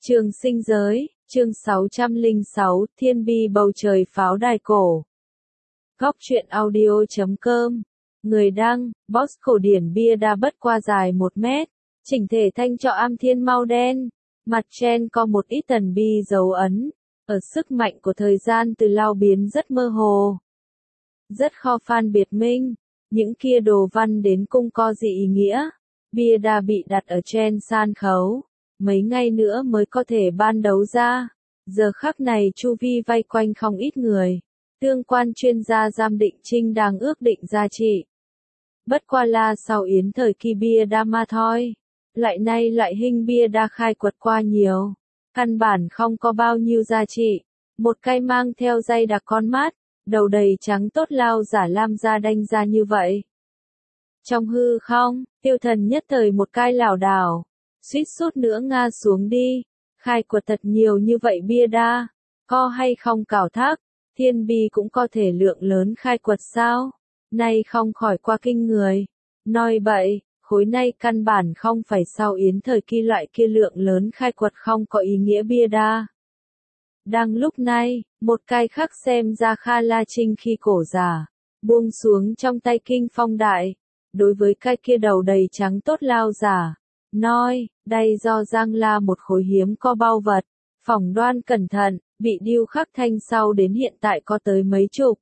Trường sinh giới, chương 606, Thiên bi bầu trời pháo đài cổ. Góc truyện audio.com. Người đăng, Boss cổ điển bia đa bất qua dài 1 mét. Chỉnh thể thanh trọ am thiên màu đen. Mặt trên có một ít tần bi dấu ấn. Ở sức mạnh của thời gian từ lao biến rất mơ hồ. Rất khó phân biệt minh. Những kia đồ văn đến cung co gì ý nghĩa. Bia đa bị đặt ở trên san khấu. Mấy ngày nữa mới có thể ban đấu ra. Giờ khắc này chu vi vây quanh không ít người. Tương quan chuyên gia giám định trinh đang ước định giá trị. Bất qua là sau yến thời kỳ bia đa ma thôi. Lại nay loại hình bia đa khai quật qua nhiều. Căn bản không có bao nhiêu giá trị. Một cây mang theo dây đặc con mắt. Đầu đầy trắng tốt lao giả lam ra đanh ra như vậy. Trong hư không, tiêu thần nhất thời một cái lảo đảo. Suýt sút nữa ngã xuống đi. Khai quật thật nhiều như vậy bia đa. Có hay không cảo thác. Thiên bi cũng có thể lượng lớn khai quật sao. Nay không khỏi qua kinh người. Nói bậy, khối nay căn bản không phải sau yến thời kỳ loại kia lượng lớn khai quật không có ý nghĩa bia đa. Đang lúc này, một cái khác xem ra Kha La Trinh khi cổ giả. Buông xuống trong tay kinh phong đại. Đối với cái kia đầu đầy trắng tốt lao giả. Nói, đây do Giang La một khối hiếm có bao vật, phỏng đoan cẩn thận, bị điêu khắc thanh sau đến hiện tại có tới mấy chục.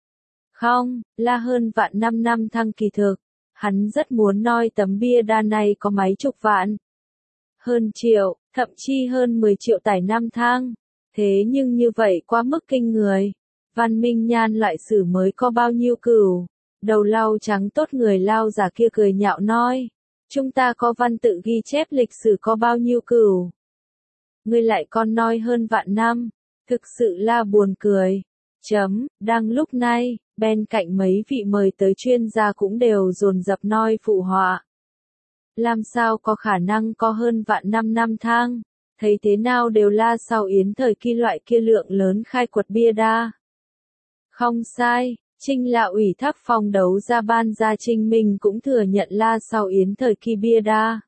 Không, là hơn vạn 5 năm thăng kỳ thực. Hắn rất muốn nói tấm bia đa này có mấy chục vạn. Hơn triệu, thậm chí hơn 10 triệu tải năm thang. Thế nhưng như vậy quá mức kinh người. Văn Minh Nhan lại sử mới có bao nhiêu cửu. Đầu lau trắng tốt người lao giả kia cười nhạo nói. Chúng ta có văn tự ghi chép lịch sử có bao nhiêu cửu. Ngươi lại còn nói hơn vạn năm. Thực sự là buồn cười. Đang lúc này, bên cạnh mấy vị mời tới chuyên gia cũng đều dồn dập nói phụ họa. Làm sao có khả năng có hơn vạn 5 năm thang. Thấy thế nào đều là sau yến thời kỳ loại kia lượng lớn khai quật bia đa. Không sai. Trinh là ủy thác phòng đấu ra ban ra Trinh mình cũng thừa nhận là sau yến thời kỳ bia đa.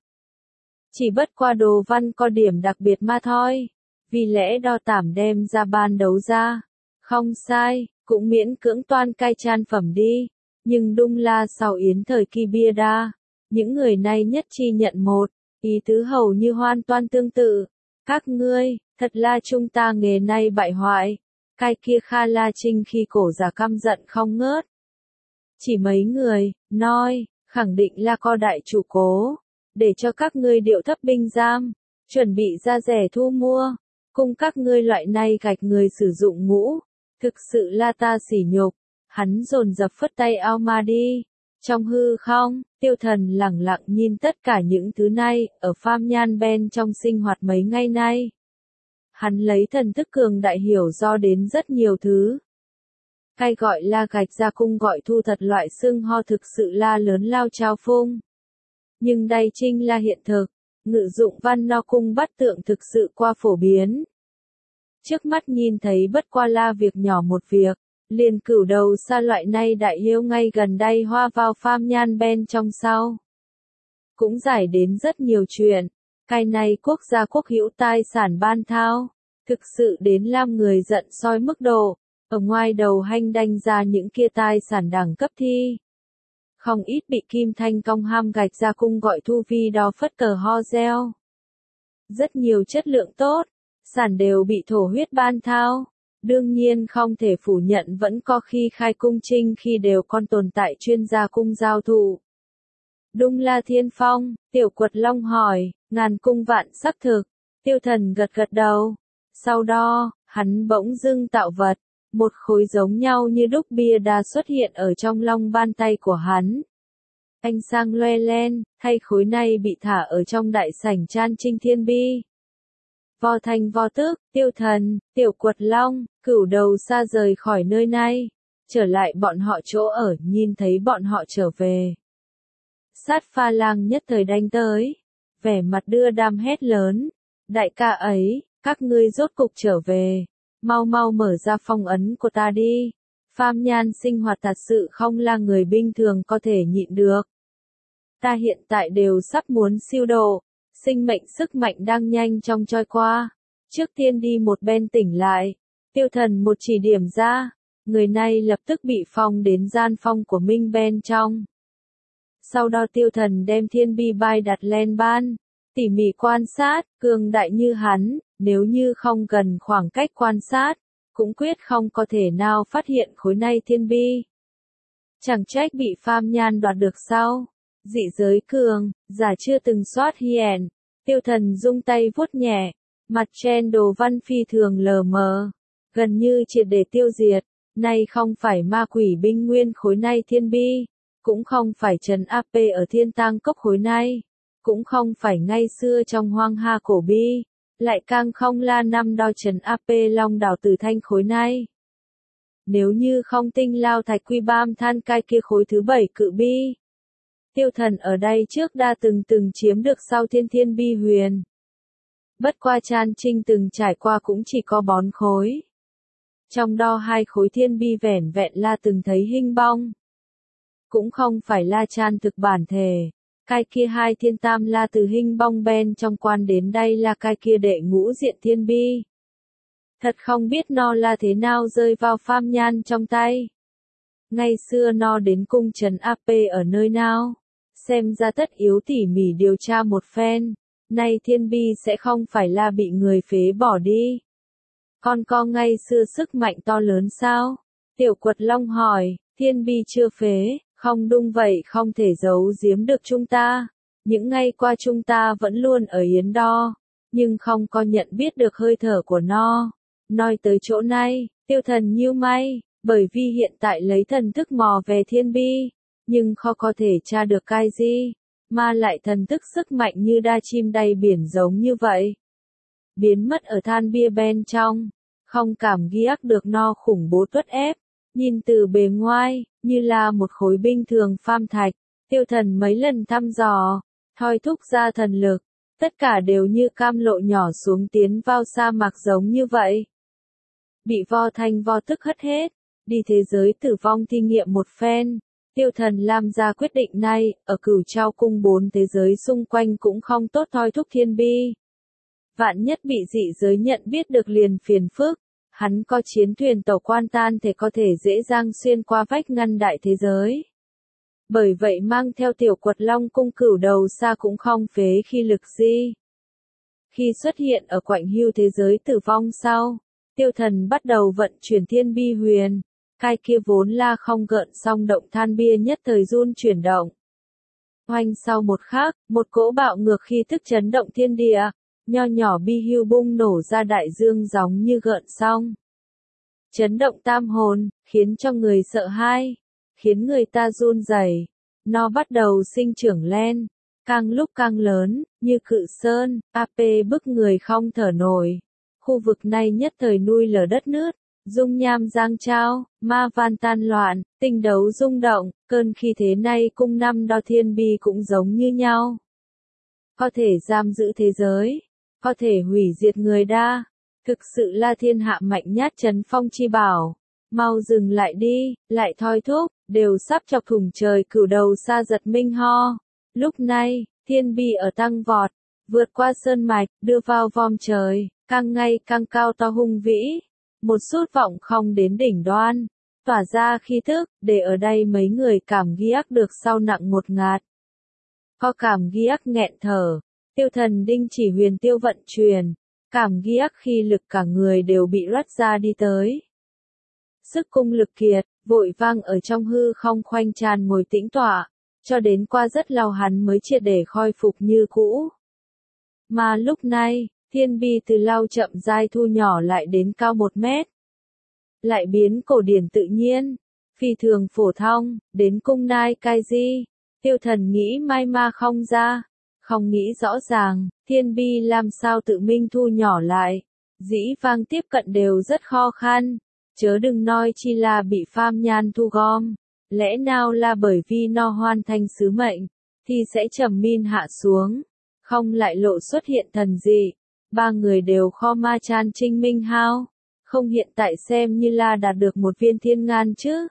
Chỉ bất qua đồ văn có điểm đặc biệt mà thôi. Vì lẽ đo tảm đem ra ban đấu ra. Không sai, cũng miễn cưỡng toan cai chan phẩm đi. Nhưng đúng là sau yến thời kỳ bia đa. Những người này nhất chi nhận một, ý tứ hầu như hoàn toàn tương tự. Các ngươi, thật là chúng ta nghề nay bại hoại. Cái kia Kha La Trinh khi cổ giả căm giận không ngớt. Chỉ mấy người, nói, khẳng định là có đại chủ cố. Để cho các ngươi điệu thấp binh giam. Chuẩn bị ra rẻ thu mua. Cùng các ngươi loại này gạch người sử dụng ngũ. Thực sự là ta sỉ nhục. Hắn dồn dập phất tay ao mà đi. Trong hư không, tiêu thần lẳng lặng nhìn tất cả những thứ này. Ở pham nhan bên trong sinh hoạt mấy ngày nay. Hắn lấy thần thức cường đại hiểu do đến rất nhiều thứ. Cái gọi là gạch ra cung gọi thu thật loại xưng ho thực sự là lớn lao trao phung. Nhưng đây chính là hiện thực. Ngự dụng văn no cung bắt tượng thực sự qua phổ biến. Trước mắt nhìn thấy bất qua là việc nhỏ một việc. Liền cửu đầu xa loại này đại hiếu ngay gần đây hoa vào pham nhan bên trong sau. Cũng giải đến rất nhiều chuyện. Cái này quốc gia quốc hữu tài sản ban thao. Thực sự đến làm người giận soi mức độ. Ở ngoài đầu hành đanh ra những kia tài sản đẳng cấp thi. Không ít bị kim thanh công ham gạch ra cung gọi thu vi đo phất cờ ho reo. Rất nhiều chất lượng tốt. Sản đều bị thổ huyết ban thao. Đương nhiên không thể phủ nhận vẫn có khi khai cung trinh khi đều còn tồn tại chuyên gia cung giao thụ. Đúng là thiên phong, tiểu quật long hỏi, ngàn cung vạn sắc thực, tiêu thần gật gật đầu. Sau đó, hắn bỗng dưng tạo vật, một khối giống nhau như đúc bia đa xuất hiện ở trong long ban tay của hắn. Ánh sáng loe lên, thay khối này bị thả ở trong đại sảnh chan trinh thiên bi. Vo thành vo tước, tiêu thần, tiểu quật long, cửu đầu xa rời khỏi nơi này. Trở lại bọn họ chỗ ở, nhìn thấy bọn họ trở về. Sát pha lang nhất thời đánh tới. Vẻ mặt đưa đam hét lớn. Đại ca ấy, các ngươi rốt cục trở về. Mau mau mở ra phong ấn của ta đi. Pham nhan sinh hoạt thật sự không là người bình thường có thể nhịn được. Ta hiện tại đều sắp muốn siêu độ. sinh mệnh sức mạnh đang nhanh chóng trôi qua. Trước tiên đi một bên tỉnh lại, Tiêu Thần một chỉ điểm ra, người này lập tức bị phong đến gian phong của Minh bên trong. Sau đó Tiêu Thần đem thiên bi bai đặt lên ban, tỉ mỉ quan sát, cường đại như hắn, nếu như không gần khoảng cách quan sát, cũng quyết không có thể nào phát hiện khối này thiên bi. Chẳng trách bị phàm nhan đoạt được sau. Dị giới cường, giả chưa từng soát hiện. Tiêu Thần dung tay vuốt nhẹ, mặt trên đồ văn phi thường lờ mờ, gần như triệt để tiêu diệt. Này không phải ma quỷ binh nguyên khối này thiên bi, cũng không phải trấn AP ở thiên tang cốc khối này, cũng không phải ngay xưa trong hoang ha cổ bi, lại càng không là năm đo trấn AP long đảo tử thanh khối này. Nếu như không tinh lao thạch quy bam than cai kia khối thứ 7 cự bi. Tiêu Thần ở đây trước đã từng chiếm được sau thiên bi huyền. Bất qua Chan Trinh từng trải qua cũng chỉ có 4 khối. Trong đó 2 khối thiên bi vẻn vẹn là từng thấy hình bong. Cũng không phải là Chan thực bản thể. Cái kia 2 thiên tam là từ hình bong bên trong quan đến đây là cái kia đệ ngũ diện thiên bi. Thật không biết nó là thế nào rơi vào phàm nhan trong tay. Ngày xưa nó đến cung trấn AP ở nơi nào. Xem ra tất yếu tỉ mỉ điều tra một phen. Nay thiên bi sẽ không phải là bị người phế bỏ đi. Còn có ngày xưa sức mạnh to lớn sao? Tiểu Quật Long hỏi, thiên bi chưa phế, không đúng vậy không thể giấu giếm được chúng ta. Những ngày qua chúng ta vẫn luôn ở Yến Đo, nhưng không có nhận biết được hơi thở của nó. Nói tới chỗ này, Tiêu Thần nhíu mày, bởi vì hiện tại lấy thần thức mò về thiên bi, nhưng khó có thể tra được cái gì, mà lại thần thức sức mạnh như đa chim đầy biển giống như vậy. Biến mất ở than bia bên trong, không cảm giác được no khủng bố tuất ép, nhìn từ bề ngoài, như là một khối bình thường phàm thạch. Tiêu Thần mấy lần thăm dò, thôi thúc ra thần lực, tất cả đều như cam lộ nhỏ xuống tiến vào sa mạc giống như vậy. Bị vo thanh vo tức hất hết, đi thế giới tử vong thi nghiệm một phen. Tiêu Thần làm ra quyết định này, ở Cửu Trao cung 4 thế giới xung quanh cũng không tốt thôi thúc thiên bi. Vạn nhất bị dị giới nhận biết được liền phiền phức, hắn có chiến thuyền tàu quan tan thì có thể dễ dàng xuyên qua vách ngăn đại thế giới. Bởi vậy mang theo Tiểu Quật Long cung cửu đầu xa cũng không phế khi lực gì. Khi xuất hiện ở quạnh hưu thế giới tử vong sau, Tiêu Thần bắt đầu vận chuyển thiên bi huyền. Cái kia vốn là không gợn song động than bia nhất thời run chuyển động. Oanh sau một khắc, một cỗ bạo ngược khi thức chấn động thiên địa, nho nhỏ bi hưu bung nổ ra đại dương giống như gợn song. Chấn động tam hồn, khiến cho người sợ hãi, khiến người ta run rẩy. Nó bắt đầu sinh trưởng lên, càng lúc càng lớn, như cự sơn, AP bức người không thở nổi. Khu vực này nhất thời nuôi lở đất nước. Dung nham giang trao, ma van tan loạn, tinh đấu rung động, cơn khi thế này cung năm đo thiên bi cũng giống như nhau. Có thể giam giữ thế giới, có thể hủy diệt người đa, thực sự là thiên hạ mạnh nhất trấn phong chi bảo. Mau dừng lại đi, lại thôi thúc, đều sắp chọc thủng trời cửu đầu xa giật minh ho. Lúc này, thiên bi ở tăng vọt, vượt qua sơn mạch, đưa vào vòm trời, càng ngày càng cao to hung vĩ. Một sút vọng không đến đỉnh đoan, tỏa ra khí thức, để ở đây mấy người cảm giác được sau nặng một ngạt. Có cảm giác nghẹn thở, Tiêu Thần đinh chỉ huyền tiêu vận truyền, cảm giác khi lực cả người đều bị rớt ra đi tới. Sức cung lực kiệt, vội vang ở trong hư không khoanh tràn ngồi tĩnh tọa, cho đến qua rất lâu hắn mới triệt để khôi phục như cũ. Mà lúc này, thiên bi từ lao chậm rãi thu nhỏ lại đến cao 1 mét. Lại biến cổ điển tự nhiên, phi thường phổ thông, đến cung nai cai di. Tiêu Thần nghĩ mai ma không ra, không nghĩ rõ ràng, thiên bi làm sao tự minh thu nhỏ lại. Dĩ vang tiếp cận đều rất khó khăn, chớ đừng nói chi là bị phàm nhan thu gom. Lẽ nào là bởi vì nó hoàn thành sứ mệnh, thì sẽ trầm min hạ xuống, không lại lộ xuất hiện thần dị. 3 người đều kho ma Chan Trinh minh hao, không hiện tại xem như là đạt được một viên thiên ngàn chứ.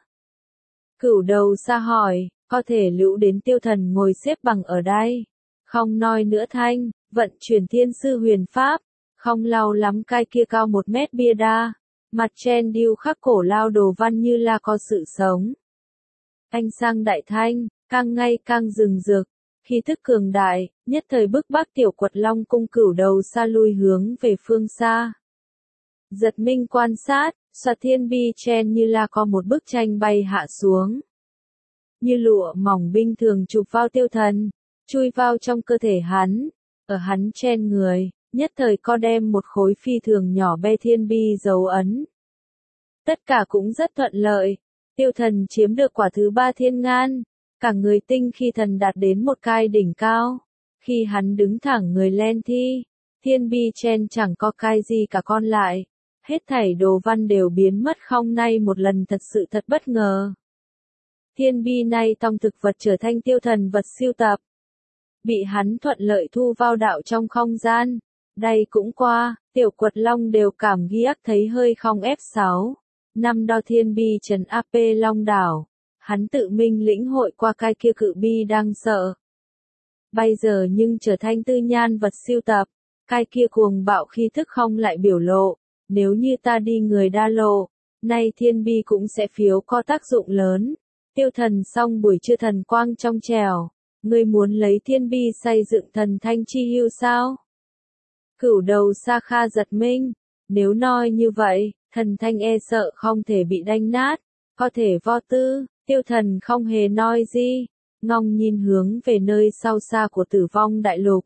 Cửu đầu xa hỏi, có thể lưu đến Tiêu Thần ngồi xếp bằng ở đây. Không nói nữa thanh, Vận chuyển thiên sư huyền pháp, không lâu lắm cái kia cao 1 mét bia đa, mặt trên điêu khắc cổ lao đồ văn như là có sự sống. Ánh sang đại thanh, càng ngày càng rừng rực, khí thức cường đại, nhất thời bức bách tiểu quật long cung cửu đầu xa lui hướng về phương xa. Giật mình quan sát, xoạt thiên bi chen như là có một bức tranh bay hạ xuống. Như lụa mỏng bình thường chụp vào tiêu thần, chui vào trong cơ thể hắn, ở hắn chen người, nhất thời co đem một khối phi thường nhỏ be thiên bi dấu ấn. Tất cả cũng rất thuận lợi, tiêu thần chiếm được quả thứ 3 thiên ngan, cả người tinh khi thần đạt đến một cái đỉnh cao. Khi hắn đứng thẳng người lên thi, thiên bi chen chẳng có cái gì cả còn lại, hết thảy đồ văn đều biến mất không nay một lần thật sự thật bất ngờ. Thiên bi này tông thực vật trở thành tiêu thần vật siêu tập. Bị hắn thuận lợi thu vào đạo trong không gian. Đây cũng qua, tiểu quật long đều cảm giác thấy hơi không F6. Năm đo thiên bi trần AP long đảo. Hắn tự mình lĩnh hội qua cái kia cự bi đang sợ. Bây giờ nhưng trở thành tư nhan vật siêu tập. Cái kia cuồng bạo khí thức không lại biểu lộ. Nếu như ta đi người đa lộ, nay thiên bi cũng sẽ phiếu có tác dụng lớn. Tiêu thần xong buổi trưa thần quang trong trèo. Ngươi muốn lấy thiên bi xây dựng thần thanh chi hưu sao? Cửu đầu Sa Kha giật mình. Nếu nói như vậy, thần thanh e sợ không thể bị đánh nát. Có thể vo tư, tiêu thần không hề nói gì. Ngong nhìn hướng về nơi sau xa của tử vong đại lục.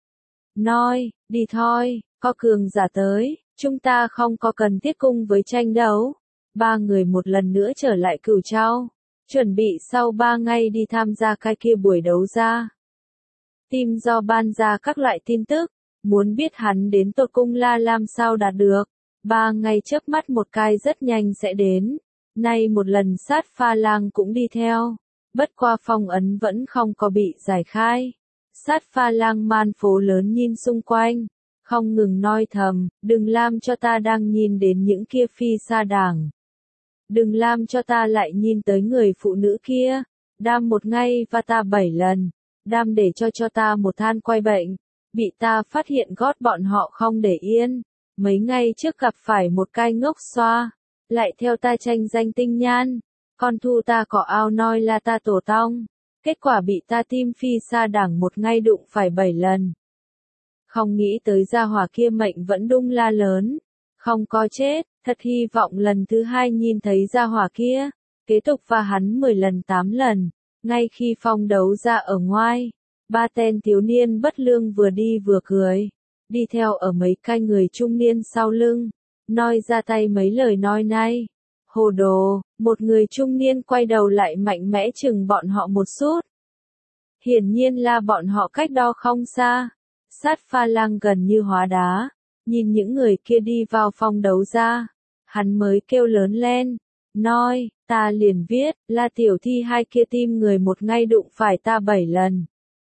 Nói, đi thôi, có cường giả tới. Chúng ta không có cần thiết cung với tranh đấu. 3 người một lần nữa trở lại Cửu Châu. Chuẩn bị sau 3 ngày đi tham gia cái kia buổi đấu ra. Team do ban ra các loại tin tức. Muốn biết hắn đến tột cung là làm sao đạt được. 3 ngày chớp mắt một cái rất nhanh sẽ đến. Nay một lần sát pha lang cũng đi theo. Bất qua phong ấn vẫn không có bị giải khai. Sát pha lang man phố lớn nhìn xung quanh. Không ngừng nói thầm, đừng làm cho ta đang nhìn đến những kia phi sa đảng. Đừng làm cho ta lại nhìn tới người phụ nữ kia. Đam một ngày và ta 7 lần. Đam để cho ta một than quay bệnh. Bị ta phát hiện gót bọn họ không để yên. Mấy ngày trước gặp phải một cái ngốc xoa. Lại theo ta tranh danh tinh nhan. Con thu ta có ao nói là ta tổ tông. Kết quả bị ta tim phi sa đảng một ngày đụng phải 7 lần. Không nghĩ tới gia hỏa kia mệnh vẫn đung la lớn. Không có chết, thật hy vọng lần thứ 2 nhìn thấy gia hỏa kia. Kế tục và hắn 10 lần 8 lần. Ngay khi phong đấu ra ở ngoài. 3 tên thiếu niên bất lương vừa đi vừa cười. Đi theo ở mấy cái người trung niên sau lưng. Nói ra tay mấy lời nói này. Hồ đồ, một người trung niên quay đầu lại mạnh mẽ chừng bọn họ một chút. Hiển nhiên là bọn họ cách đó không xa. Sát pha lang gần như hóa đá. Nhìn những người kia đi vào phòng đấu ra. Hắn mới kêu lớn lên. Nói, ta liền viết, là tiểu thi hai kia tim người một ngày đụng phải ta 7 lần.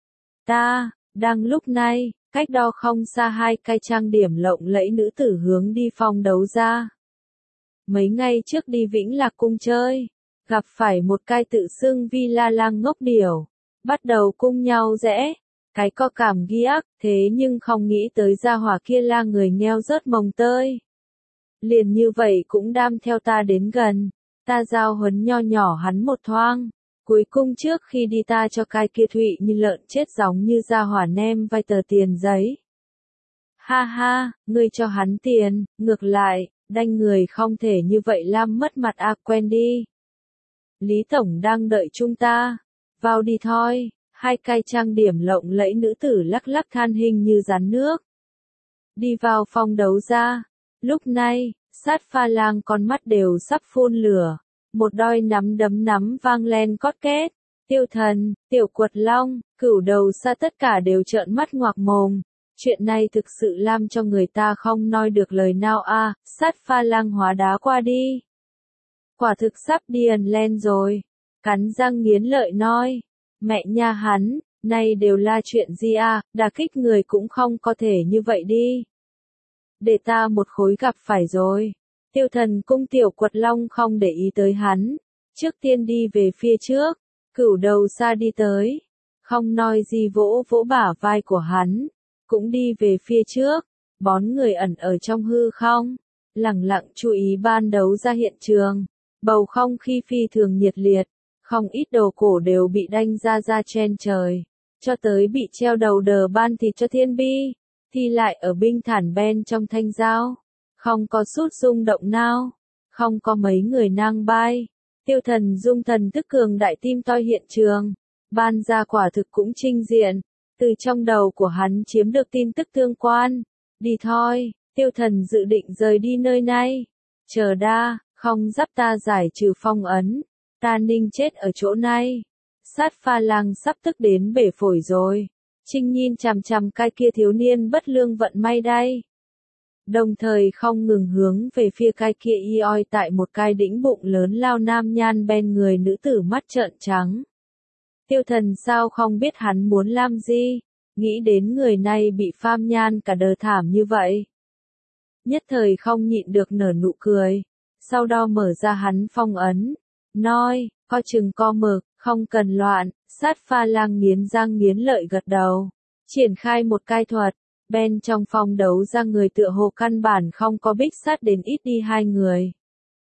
Ta, đang lúc này, cách đó không xa 2 cái trang điểm lộng lẫy nữ tử hướng đi phòng đấu ra. Mấy ngày trước đi Vĩnh Lạc cung chơi. Gặp phải một cái tự xưng vi la lang ngốc điểu. Bắt đầu cung nhau rẽ. Cái có cảm ghiếc, thế nhưng không nghĩ tới gia hỏa kia là người nghèo rớt mồng tơi. Liền như vậy cũng đam theo ta đến gần. Ta giao huấn nho nhỏ hắn một thoang. Cuối cùng trước khi đi ta cho cái kia thụy như lợn chết giống như gia hỏa nem vài tờ tiền giấy. Ha ha, ngươi cho hắn tiền, ngược lại, đanh người không thể như vậy làm mất mặt quen đi. Lý Tổng đang đợi chúng ta. Vào đi thôi. 2 cái trang điểm lộng lẫy nữ tử lắc lắc than hình như rắn nước. Đi vào phòng đấu ra. Lúc này, sát pha lang con mắt đều sắp phun lửa. Một đôi nắm đấm nắm vang lên cót két. Tiêu thần, tiểu quật long, cửu đầu xa tất cả đều trợn mắt ngoạc mồm. Chuyện này thực sự làm cho người ta không nói được lời nào sát pha lang hóa đá qua đi. Quả thực sắp điên lên rồi. Cắn răng nghiến lợi nói. Mẹ nha hắn, này đều là chuyện gì đả kích người cũng không có thể như vậy đi. Để ta một khối gặp phải rồi. Tiêu thần cung tiểu quật long không để ý tới hắn. Trước tiên đi về phía trước. Cửu đầu xa đi tới. Không nói gì vỗ vỗ bả vai của hắn. cũng đi về phía trước, bón người ẩn ở trong hư không, lẳng lặng chú ý ban đấu ra hiện trường, bầu không khí phi thường nhiệt liệt, không ít đồ cổ đều bị đanh ra trên trời, cho tới bị treo đầu đờ ban thịt cho thiên bi, thì lại ở binh thản bên trong thanh giao, không có sút rung động nào, không có mấy người nang bay, tiêu thần dung thần tức cường đại tim toi hiện trường, ban ra quả thực cũng trinh diện, từ trong đầu của hắn chiếm được tin tức tương quan, đi thôi, tiêu thần dự định rời đi nơi này, chờ đa, không giúp ta giải trừ phong ấn, ta ninh chết ở chỗ này, sát pha lang sắp tức đến bể phổi rồi, Trinh nhìn chằm chằm cái kia thiếu niên bất lương vận may đây. Đồng thời không ngừng hướng về phía cái kia oi tại một cái đĩnh bụng lớn lao nam nhan bên người nữ tử mắt trợn trắng. Tiêu thần sao không biết hắn muốn làm gì, nghĩ đến người này bị pham nhan cả đời thảm như vậy. Nhất thời không nhịn được nở nụ cười, sau đó mở ra hắn phong ấn, nói, coi chừng co mực, không cần loạn, sát pha lang nghiến răng nghiến lợi gật đầu, triển khai một cái thuật. Bên trong phong đấu ra người tựa hồ căn bản không có bích sát đến ít đi hai người.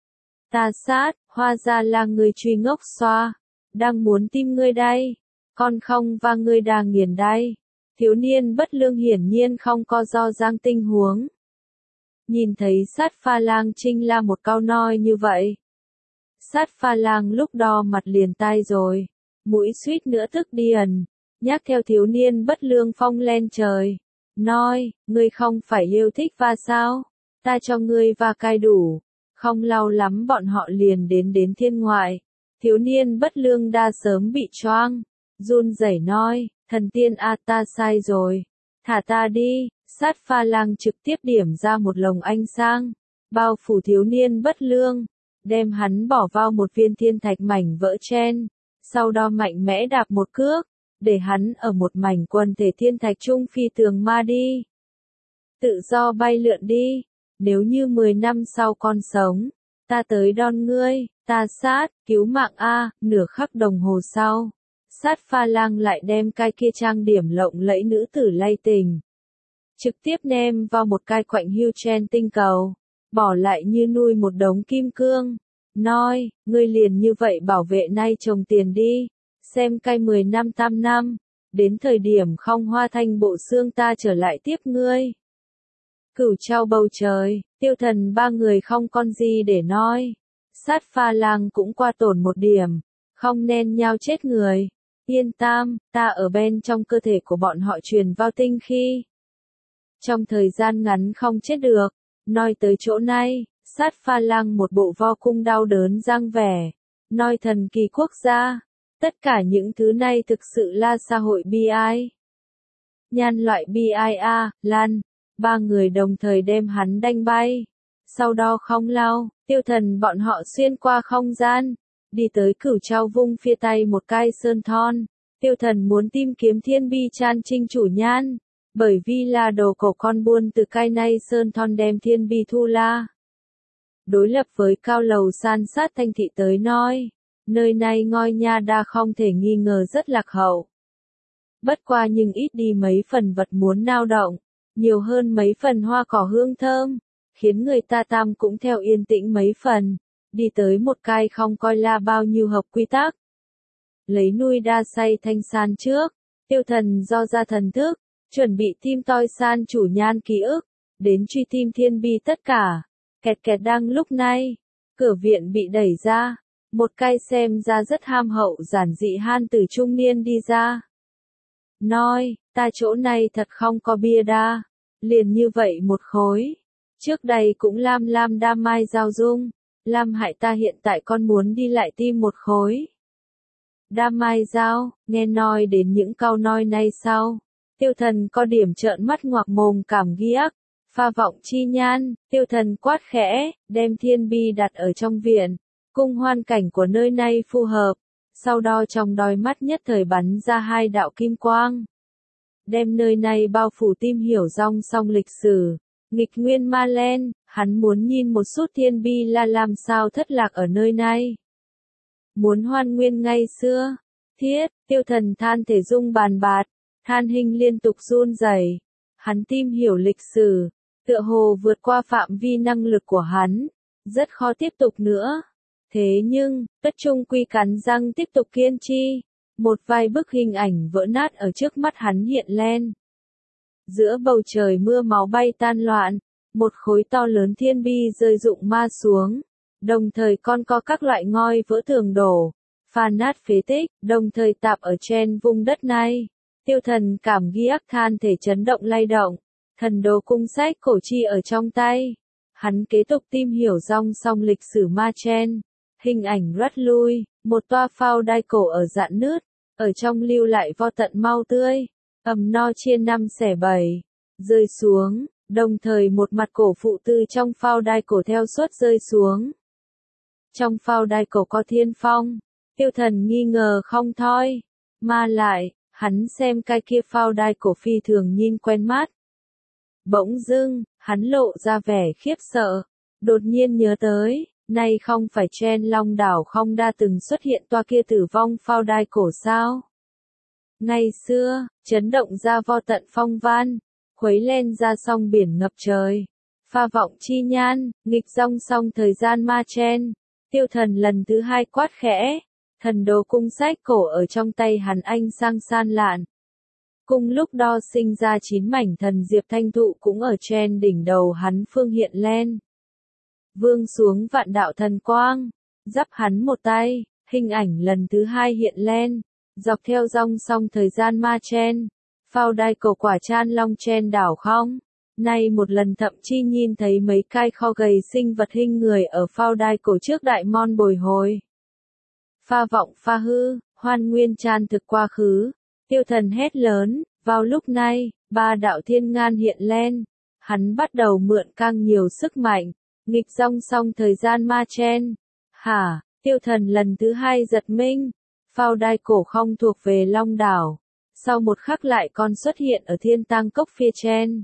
Ta sát, hoa ra là người truy ngốc xoa, đang muốn tim ngươi đây, con không và ngươi đang nghiền đây. Thiếu niên bất lương hiển nhiên không có do giang tình huống. Nhìn thấy sát pha lang trinh la một câu nói như vậy. Sát pha lang lúc đó mặt liền tai rồi, mũi suýt nữa tức điền, nhắc theo thiếu niên bất lương phong lên trời. Nói, ngươi không phải yêu thích va sao? Ta cho ngươi va cai đủ. Không lâu lắm bọn họ liền đến thiên ngoại. Thiếu niên bất lương đã sớm bị choang. Run rẩy nói, thần tiên a ta sai rồi. Thả ta đi, sát pha lang trực tiếp điểm ra một lồng ánh sang. Bao phủ thiếu niên bất lương. Đem hắn bỏ vào một viên thiên thạch mảnh vỡ trên. Sau đó mạnh mẽ đạp một cước. Để hắn ở một mảnh quần thể thiên thạch trung phi tường ma đi. Tự do bay lượn đi, nếu như 10 năm sau con sống, ta tới đón ngươi, ta sát, cứu mạng a, nửa khắc đồng hồ sau. Sát pha lang lại đem cái kia trang điểm lộng lẫy nữ tử lay tình. Trực tiếp ném vào một cái quạnh hiu trên tinh cầu, bỏ lại như nuôi một đống kim cương. Nói, ngươi liền như vậy bảo vệ nay trồng tiền đi. Xem cay 10 năm tam năm, đến thời điểm không hoa thành bộ xương ta trở lại tiếp ngươi. Cửu trao bầu trời, tiêu thần ba người không con gì để nói. Sát pha lang cũng qua tổn một điểm, không nên nhau chết người. Yên tâm, ta ở bên trong cơ thể của bọn họ truyền vào tinh khí. Trong thời gian ngắn không chết được, nói tới chỗ này, sát pha lang một bộ vo cung đau đớn giang vẻ. Nói thần kỳ quốc gia. Tất cả những thứ này thực sự là xã hội bi ai. Nhan loại bi ai a, lan, ba người đồng thời đem hắn đánh bay. Sau đó không lâu, tiêu thần bọn họ xuyên qua không gian, đi tới cửu trao vung phía tay một cái sơn thon. Tiêu thần muốn tìm kiếm thiên bi chan trinh chủ nhan, bởi vì là đồ cổ con buôn từ cái này sơn thon đem thiên bi thu la. Đối lập với cao lầu san sát thanh thị tới nói. Nơi này ngôi nhà đa không thể nghi ngờ rất lạc hậu. Bất qua nhưng ít đi mấy phần vật muốn nao động, nhiều hơn mấy phần hoa cỏ hương thơm, khiến người ta tam cũng theo yên tĩnh mấy phần, đi tới một cái không coi là bao nhiêu hợp quy tắc. Lấy nuôi đa say thanh san trước, tiêu thần do ra thần thức, chuẩn bị tim toi san chủ nhan ký ức, đến truy tim thiên bi tất cả, kẹt kẹt đang lúc này, cửa viện bị đẩy ra. Một cái xem ra rất ham hậu giản dị han tử trung niên đi ra. Nói, ta chỗ này thật không có bia đa. Liền như vậy một khối. Trước đây cũng lam đa mai giao dung. Lam hại ta hiện tại con muốn đi lại tìm một khối. Đa mai giao, nghe nói đến những câu nói này sau. Tiêu thần có điểm trợn mắt ngoạc mồm cảm ghiếc. Pha vọng chi nhan, tiêu thần quát khẽ, đem thiên bi đặt ở trong viện. Cùng hoàn cảnh của nơi này phù hợp, sau đó trong đôi mắt nhất thời bắn ra hai đạo kim quang. Đem nơi này bao phủ tìm hiểu dòng song lịch sử, nghịch nguyên ma len, hắn muốn nhìn một chút thiên bi là làm sao thất lạc ở nơi này. Muốn hoan nguyên ngày xưa, thiết, tiêu thần than thể dung bàn bạt, than hình liên tục run rẩy. Hắn tìm hiểu lịch sử, tựa hồ vượt qua phạm vi năng lực của hắn, rất khó tiếp tục nữa. Thế nhưng, tất trung quy cắn răng tiếp tục kiên trì. Một vài bức hình ảnh vỡ nát ở trước mắt hắn hiện lên. Giữa bầu trời mưa máu bay tan loạn, một khối to lớn thiên bi rơi rụng ma xuống. Đồng thời còn có các loại ngoi vỡ tường đổ, phá nát phế tích, đồng thời tạp ở trên vùng đất này. Tiêu Thần cảm giác than thể chấn động lay động, thần đồ cung sách cổ chi ở trong tay. Hắn kế tục tìm hiểu dòng song lịch sử ma chen. Hình ảnh rút lui, một toa phao đai cổ ở rạn nứt, ở trong lưu lại vo tận mau tươi, ầm no chia năm xẻ bảy, rơi xuống, đồng thời một mặt cổ phụ từ trong phao đai cổ theo suốt rơi xuống. Trong phao đai cổ có thiên phong, Tiêu Thần nghi ngờ không thôi, mà lại, hắn xem cái kia phao đai cổ phi thường nhìn quen mắt. Bỗng dưng, hắn lộ ra vẻ khiếp sợ, đột nhiên nhớ tới, nay không phải trên Long đảo không đã từng xuất hiện toa kia tử vong phao đai cổ sao? Ngày xưa, chấn động ra vo tận phong văn, khuấy lên ra song biển ngập trời. Pha vọng chi nhan, nghịch dòng song thời gian ma chen. Tiêu Thần lần thứ hai quát khẽ, thần đồ cung sách cổ ở trong tay hắn anh sang san lạn. Cùng lúc đó sinh ra 9 mảnh thần diệp thanh thụ cũng ở trên đỉnh đầu hắn phương hiện lên. Vương xuống vạn đạo thần quang, dắp hắn một tay, hình ảnh lần thứ hai hiện lên, dọc theo dòng song thời gian ma chen, phao đai cổ quả chan long chen đảo không. Nay một lần thậm chí nhìn thấy mấy cái kho gầy sinh vật hình người ở phao đai cổ trước đại môn bồi hồi. Pha vọng pha hư, hoan nguyên chan thực quá khứ, Tiêu Thần hét lớn, vào lúc này, ba đạo thiên ngan hiện lên, hắn bắt đầu mượn càng nhiều sức mạnh, nghịch dòng song thời gian ma chen. Hả, Tiêu Thần lần thứ hai giật mình, phao đai cổ không thuộc về Long đảo, sau một khắc lại còn xuất hiện ở thiên tang cốc phía trên.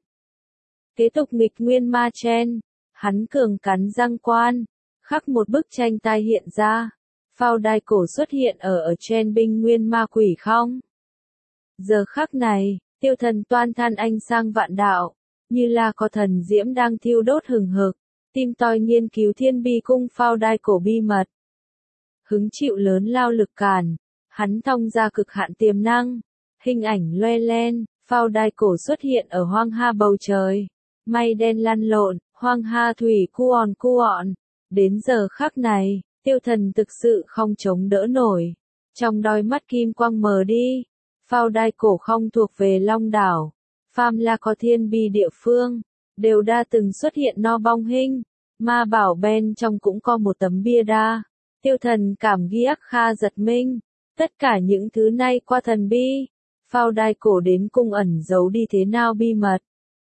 Kế tục nghịch nguyên ma chen, hắn cường cắn răng quan, khắc một bức tranh tai hiện ra, phao đai cổ xuất hiện ở trên binh nguyên ma quỷ không. Giờ khắc này, Tiêu Thần toan than anh sang vạn đạo, như là có thần diễm đang thiêu đốt hừng hực, tìm tòi nghiên cứu thiên bi cung phao đai cổ bi mật. Hứng chịu lớn lao lực cản, hắn thông ra cực hạn tiềm năng, hình ảnh loe lên, phao đai cổ xuất hiện ở hoang ha bầu trời, mây đen lăn lộn, hoang ha thủy cu òn, đến giờ khắc này, Tiêu Thần thực sự không chống đỡ nổi, trong đôi mắt kim quang mờ đi, phao đai cổ không thuộc về Long đảo, phàm là có thiên bi địa phương, đều đã từng xuất hiện no bong hình, ma bảo bên trong cũng có một tấm bia đa. Tiêu Thần cảm giác kha giật mình, tất cả những thứ này qua thần bi, phao đai cổ đến cung ẩn giấu đi thế nào bi mật.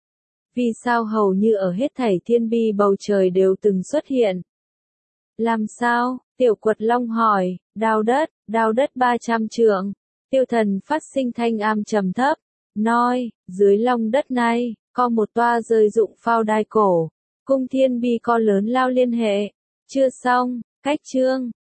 Vì sao hầu như ở hết thảy thiên bi bầu trời đều từng xuất hiện? Làm sao? Tiểu Quật Long hỏi, đào đất 300 trượng. Tiêu Thần phát sinh thanh âm trầm thấp, nói, dưới lòng đất này, có một toa rơi dụng phao đai cổ, cung thiên bi có lớn lao liên hệ. Chưa xong, cách chương.